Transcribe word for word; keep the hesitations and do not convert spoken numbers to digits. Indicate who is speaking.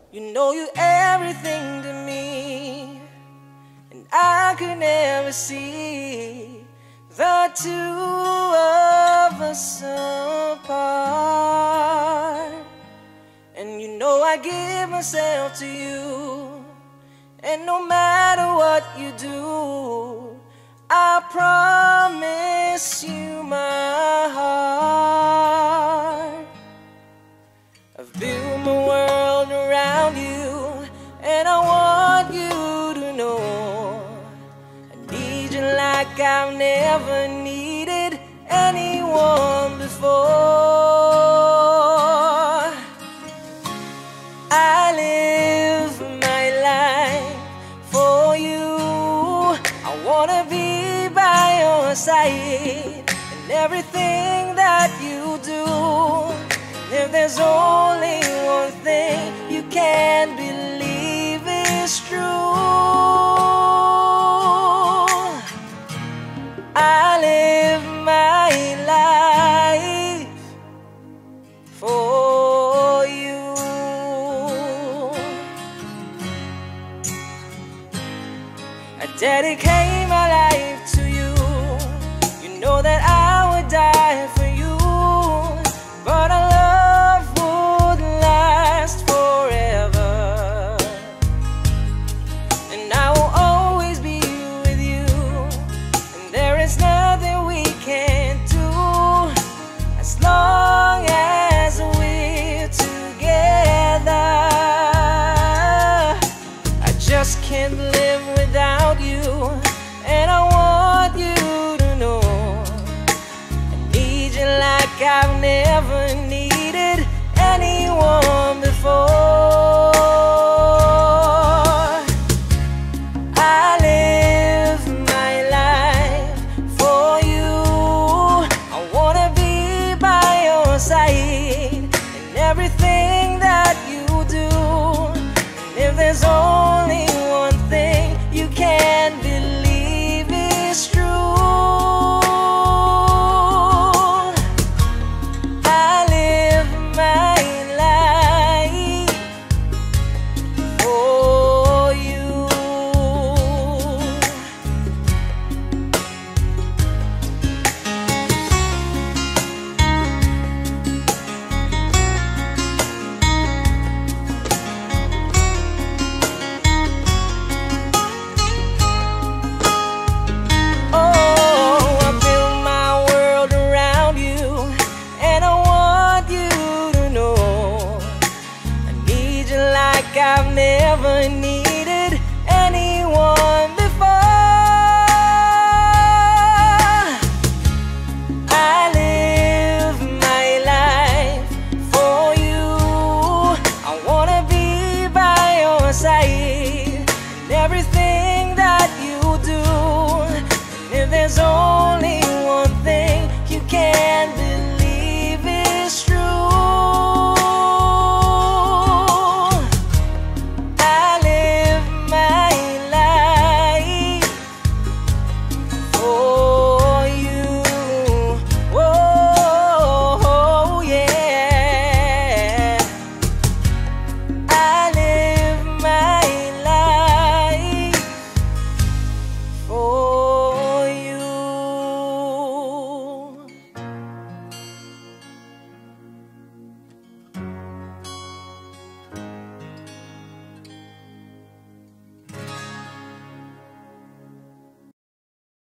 Speaker 1: You know you're everything to me, and I could never see the two of us apart. And you know I give myself to you, and no matter what you do, I promise you my heart. I've built my world around you, and I want you to know I need you like I've never needed anyone before. I live my life for you. I wanna be by your side in everything that you do. If there's only one thing you can't believe is true, I live my life for you. I dedicate my life to you. You know that I would die for you, but I can't live without you, and I want you to know I need you like I've never needed anyone before. I live my life for you. I wanna be by your side in everything that you do, and if there's only